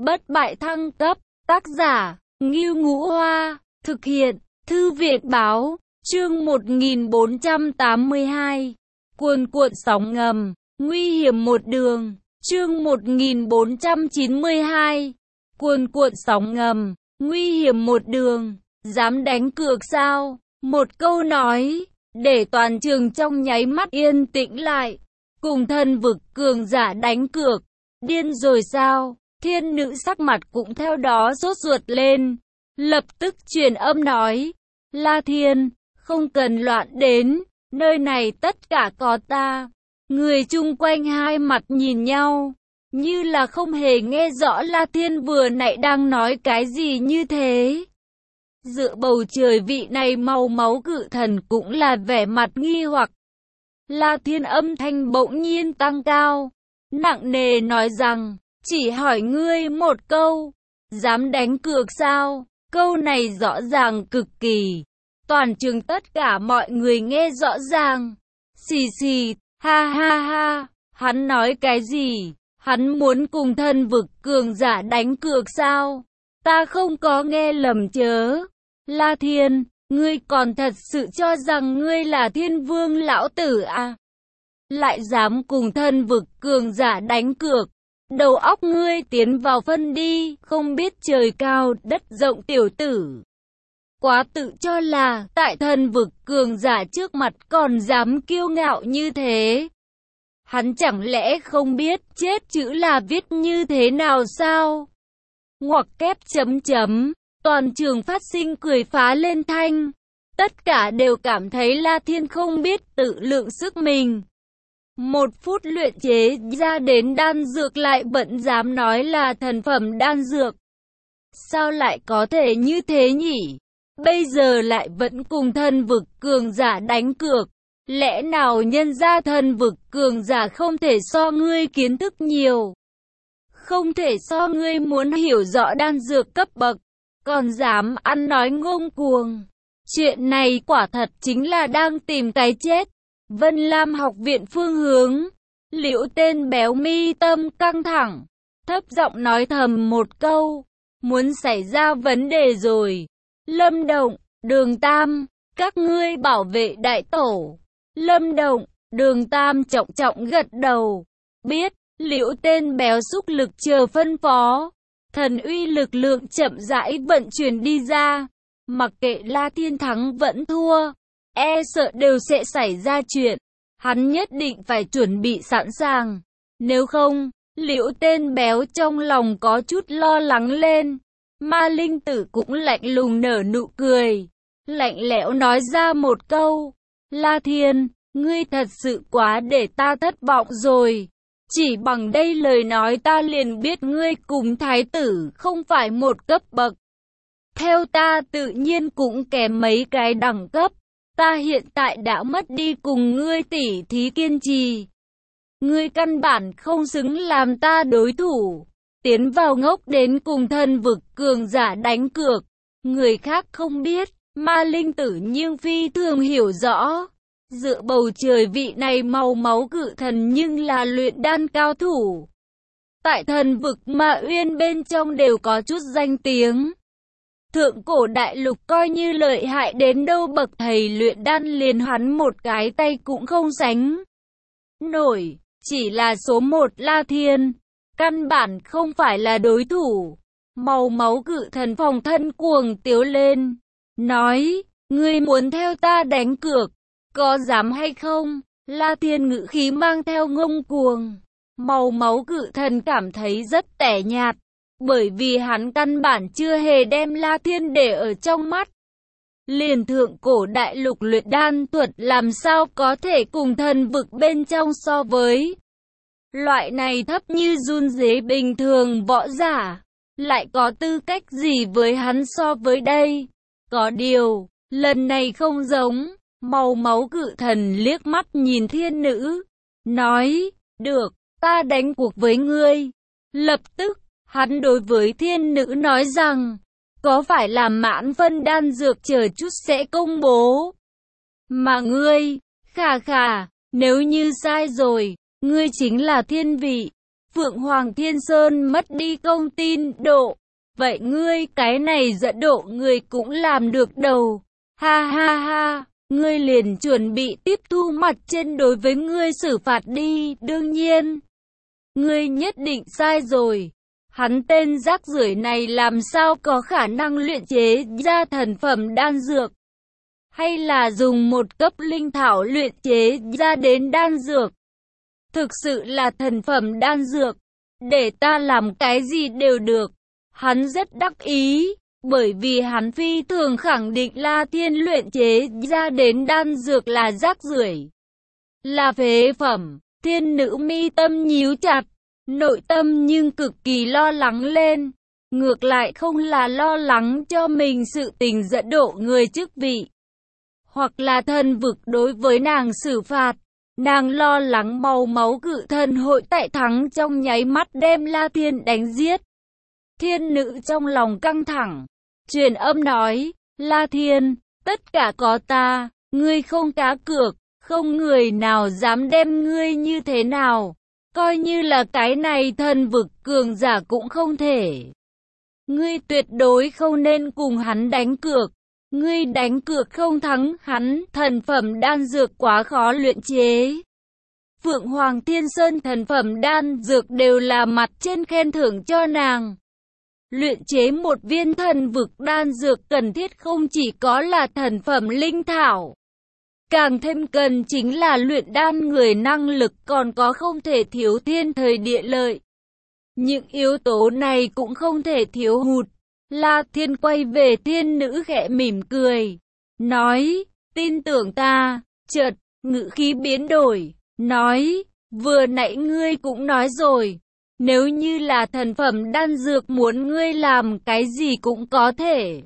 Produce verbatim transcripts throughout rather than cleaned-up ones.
bất bại thăng cấp, tác giả, Ngưu Ngũ Hoa, thực hiện, Thư viện Báo, chương một nghìn bốn trăm tám mươi hai, cuồn cuộn sóng ngầm, nguy hiểm một đường, chương một nghìn bốn trăm chín mươi hai, cuồn cuộn sóng ngầm, nguy hiểm một đường, dám đánh cược sao? Một câu nói, để toàn trường trong nháy mắt yên tĩnh lại, cùng thân vực cường giả đánh cược, điên rồi sao? Thiên nữ sắc mặt cũng theo đó sốt ruột lên, lập tức truyền âm nói, La Thiên, không cần loạn đến, nơi này tất cả có ta. Người chung quanh hai mặt nhìn nhau, như là không hề nghe rõ La Thiên vừa nãy đang nói cái gì như thế. Dựa bầu trời vị này màu máu cự thần cũng là vẻ mặt nghi hoặc. La Thiên âm thanh bỗng nhiên tăng cao, nặng nề nói rằng, chỉ hỏi ngươi một câu, dám đánh cược sao? Câu này rõ ràng cực kỳ. Toàn trường tất cả mọi người nghe rõ ràng. Xì xì, ha ha ha, hắn nói cái gì? Hắn muốn cùng thân vực cường giả đánh cược sao? Ta không có nghe lầm chớ. La Thiên, ngươi còn thật sự cho rằng ngươi là thiên vương lão tử à? Lại dám cùng thân vực cường giả đánh cược. Đầu óc ngươi tiến vào phân đi, không biết trời cao đất rộng tiểu tử. Quá tự cho là, tại thân vực cường giả trước mặt còn dám kiêu ngạo như thế. Hắn chẳng lẽ không biết chết chữ là viết như thế nào sao? Ngoặc kép chấm chấm, toàn trường phát sinh cười phá lên thanh. Tất cả đều cảm thấy La Thiên không biết tự lượng sức mình. Một phút luyện chế ra đến đan dược lại vẫn dám nói là thần phẩm đan dược. Sao lại có thể như thế nhỉ? Bây giờ lại vẫn cùng thân vực cường giả đánh cược. Lẽ nào nhân ra thân vực cường giả không thể so ngươi kiến thức nhiều? Không thể so ngươi muốn hiểu rõ đan dược cấp bậc, còn dám ăn nói ngông cuồng. Chuyện này quả thật chính là đang tìm cái chết. Vân Lam học viện phương hướng, Liễu tên béo mi tâm căng thẳng, thấp giọng nói thầm một câu, muốn xảy ra vấn đề rồi. Lâm Động, Đường Tam, các ngươi bảo vệ đại tổ. Lâm Động, Đường Tam trọng trọng gật đầu, biết. Liễu tên béo xúc lực chờ phân phó, thần uy lực lượng chậm rãi vận chuyển đi ra, mặc kệ La Thiên thắng vẫn thua, e sợ đều sẽ xảy ra chuyện, hắn nhất định phải chuẩn bị sẵn sàng, nếu không, Liễu tên béo trong lòng có chút lo lắng lên. Ma Linh Tử cũng lạnh lùng nở nụ cười, lạnh lẽo nói ra một câu, La Thiên, ngươi thật sự quá để ta thất vọng rồi. Chỉ bằng đây lời nói ta liền biết ngươi cùng thái tử không phải một cấp bậc. Theo ta tự nhiên cũng kém mấy cái đẳng cấp. Ta hiện tại đã mất đi cùng ngươi tỉ thí kiên trì. Ngươi căn bản không xứng làm ta đối thủ. Tiến vào ngốc đến cùng thân vực cường giả đánh cược. Người khác không biết, Ma Linh Tử nhưng phi thường hiểu rõ. Dựa bầu trời vị này màu máu cự thần nhưng là luyện đan cao thủ. Tại thần vực Ma Uyên bên trong đều có chút danh tiếng. Thượng cổ đại lục coi như lợi hại đến đâu bậc thầy luyện đan liền hắn một cái tay cũng không sánh nổi. Chỉ là số một La Thiên, căn bản không phải là đối thủ. Màu máu cự thần phòng thân cuồng tiếu lên, nói, ngươi muốn theo ta đánh cược, có dám hay không? La Thiên ngữ khí mang theo ngông cuồng. Màu máu cự thần cảm thấy rất tẻ nhạt, bởi vì hắn căn bản chưa hề đem La Thiên để ở trong mắt. Liền thượng cổ đại lục luyện đan thuật làm sao có thể cùng thần vực bên trong so với. Loại này thấp như run dế bình thường võ giả, lại có tư cách gì với hắn so với đây? Có điều, lần này không giống. Màu máu cự thần liếc mắt nhìn thiên nữ, nói, được, ta đánh cuộc với ngươi. Lập tức, hắn đối với thiên nữ nói rằng, có phải là mãn phân đan dược chờ chút sẽ công bố. Mà ngươi, khà khà, nếu như sai rồi, ngươi chính là thiên vị. Phượng Hoàng Thiên Sơn mất đi công tin độ. Vậy ngươi cái này dẫn độ người cũng làm được đầu. Ha ha ha, ngươi liền chuẩn bị tiếp thu mặt trên đối với ngươi xử phạt đi. Đương nhiên, ngươi nhất định sai rồi. Hắn tên rác rưởi này làm sao có khả năng luyện chế ra thần phẩm đan dược? Hay là dùng một cấp linh thảo luyện chế ra đến đan dược? Thực sự là thần phẩm đan dược. Để ta làm cái gì đều được. Hắn rất đắc ý, bởi vì hắn phi thường khẳng định La Thiên luyện chế ra đến đan dược là rác rưởi, là phế phẩm. Thiên nữ mi tâm nhíu chặt, nội tâm nhưng cực kỳ lo lắng lên. Ngược lại không là lo lắng cho mình sự tình dẫn độ người chức vị, hoặc là thần vực đối với nàng xử phạt. Nàng lo lắng màu máu cự thần hội tại thắng trong nháy mắt đem La Thiên đánh giết. Thiên nữ trong lòng căng thẳng, truyền âm nói, La Thiên, tất cả có ta, ngươi không cá cược, không người nào dám đem ngươi như thế nào, coi như là cái này thần vực cường giả cũng không thể. Ngươi tuyệt đối không nên cùng hắn đánh cược, ngươi đánh cược không thắng hắn, thần phẩm đan dược quá khó luyện chế. Phượng Hoàng Thiên Sơn thần phẩm đan dược đều là mặt trên khen thưởng cho nàng. Luyện chế một viên thần vực đan dược cần thiết không chỉ có là thần phẩm linh thảo, càng thêm cần chính là luyện đan người năng lực, còn có không thể thiếu thiên thời địa lợi. Những yếu tố này cũng không thể thiếu hụt. La Thiên quay về thiên nữ khẽ mỉm cười, nói, tin tưởng ta. Chợt, ngữ khí biến đổi, nói, vừa nãy ngươi cũng nói rồi, nếu như là thần phẩm đan dược muốn ngươi làm cái gì cũng có thể.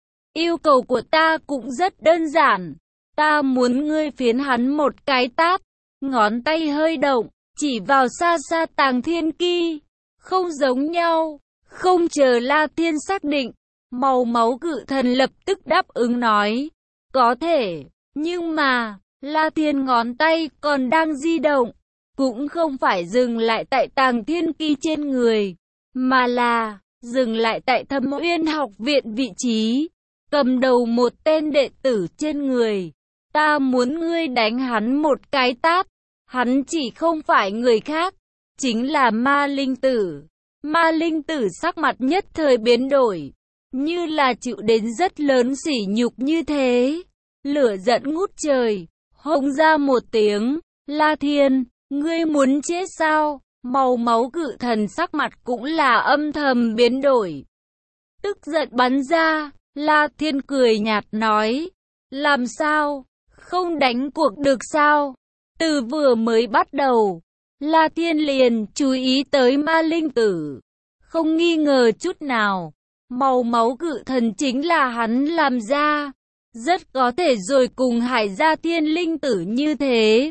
Yêu cầu của ta cũng rất đơn giản, ta muốn ngươi phiến hắn một cái tát. Ngón tay hơi động, chỉ vào xa xa Tàng Thiên Ki. Không giống nhau. Không chờ La Thiên xác định, màu máu cự thần lập tức đáp ứng nói, có thể, nhưng mà, La Thiên ngón tay còn đang di động, cũng không phải dừng lại tại Tàng Thiên Ki trên người, mà là dừng lại tại Thâm Uyên học viện vị trí, cầm đầu một tên đệ tử trên người. Ta muốn ngươi đánh hắn một cái tát, hắn chỉ không phải người khác, chính là Ma Linh Tử. Ma Linh Tử sắc mặt nhất thời biến đổi, như là chịu đến rất lớn sỉ nhục như thế. Lửa giận ngút trời, hống ra một tiếng, La Thiên, ngươi muốn chết sao? Màu máu cự thần sắc mặt cũng là âm thầm biến đổi. Tức giận bắn ra, La Thiên cười nhạt nói, làm sao? Không đánh cuộc được sao? Từ vừa mới bắt đầu, La Thiên liền chú ý tới Ma Linh Tử. Không nghi ngờ chút nào, màu máu cự thần chính là hắn làm ra. Rất có thể rồi cùng Hải Gia Thiên Linh Tử như thế.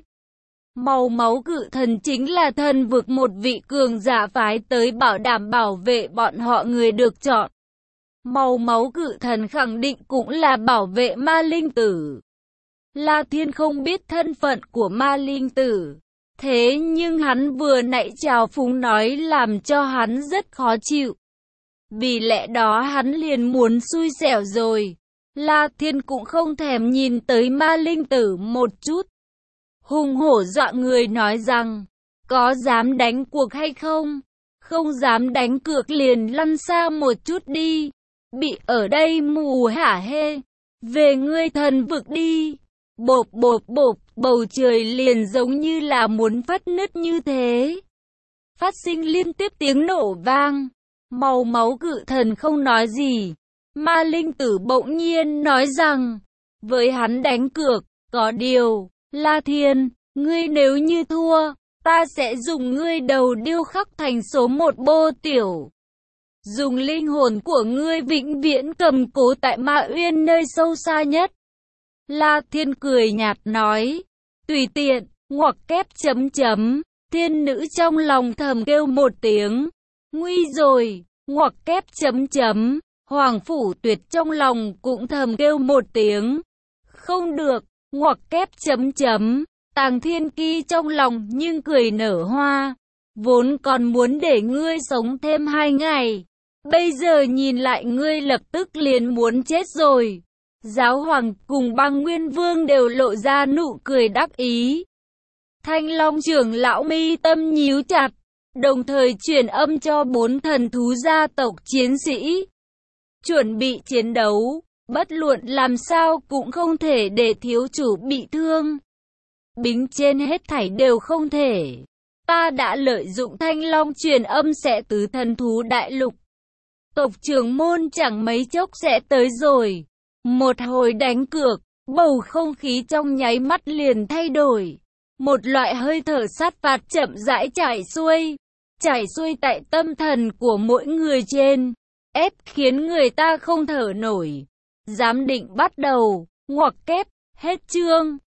Màu máu cự thần chính là thần vực một vị cường giả phái tới bảo đảm bảo vệ bọn họ người được chọn. Màu máu cự thần khẳng định cũng là bảo vệ Ma Linh Tử. La Thiên không biết thân phận của Ma Linh Tử. Thế nhưng hắn vừa nãy chào phúng nói làm cho hắn rất khó chịu. Vì lẽ đó hắn liền muốn xui xẻo rồi. La Thiên cũng không thèm nhìn tới Ma Linh Tử một chút. Hùng hổ dọa người nói rằng, có dám đánh cuộc hay không? Không dám đánh cược liền lăn xa một chút đi. Bị ở đây mù hả hê. Về ngươi thần vực đi. Bộp bộp bộp, bầu trời liền giống như là muốn phất nứt như thế. Phát sinh liên tiếp tiếng nổ vang. Màu máu cự thần không nói gì. Ma Linh Tử bỗng nhiên nói rằng, với hắn đánh cược, có điều, La Thiên, ngươi nếu như thua, ta sẽ dùng ngươi đầu điêu khắc thành số một bô tiểu. Dùng linh hồn của ngươi vĩnh viễn cầm cố tại Ma Uyên nơi sâu xa nhất. La Thiên cười nhạt nói, tùy tiện, ngoặc kép chấm chấm, thiên nữ trong lòng thầm kêu một tiếng, nguy rồi, ngoặc kép chấm chấm, Hoàng Phủ Tuyệt trong lòng cũng thầm kêu một tiếng, không được, ngoặc kép chấm chấm, Tàng Thiên Ki trong lòng nhưng cười nở hoa, Vốn còn muốn để ngươi sống thêm hai ngày. Bây giờ nhìn lại ngươi lập tức liền muốn chết rồi. Giáo hoàng cùng Băng Nguyên Vương đều lộ ra nụ cười đắc ý. Thanh Long trưởng lão mi tâm nhíu chặt, đồng thời truyền âm cho bốn thần thú gia tộc chiến sĩ. Chuẩn bị chiến đấu, bất luận làm sao cũng không thể để thiếu chủ bị thương. Bính trên hết thảy đều không thể. Ta đã lợi dụng Thanh Long truyền âm sẽ tứ thần thú đại lục. Tộc trưởng môn chẳng mấy chốc sẽ tới rồi. Một hồi đánh cược, bầu không khí trong nháy mắt liền thay đổi. Một loại hơi thở sát phạt chậm rãi chảy xuôi, chảy xuôi tại tâm thần của mỗi người trên, ép khiến người ta không thở nổi. Giám định bắt đầu, ngoặc kép, hết chương.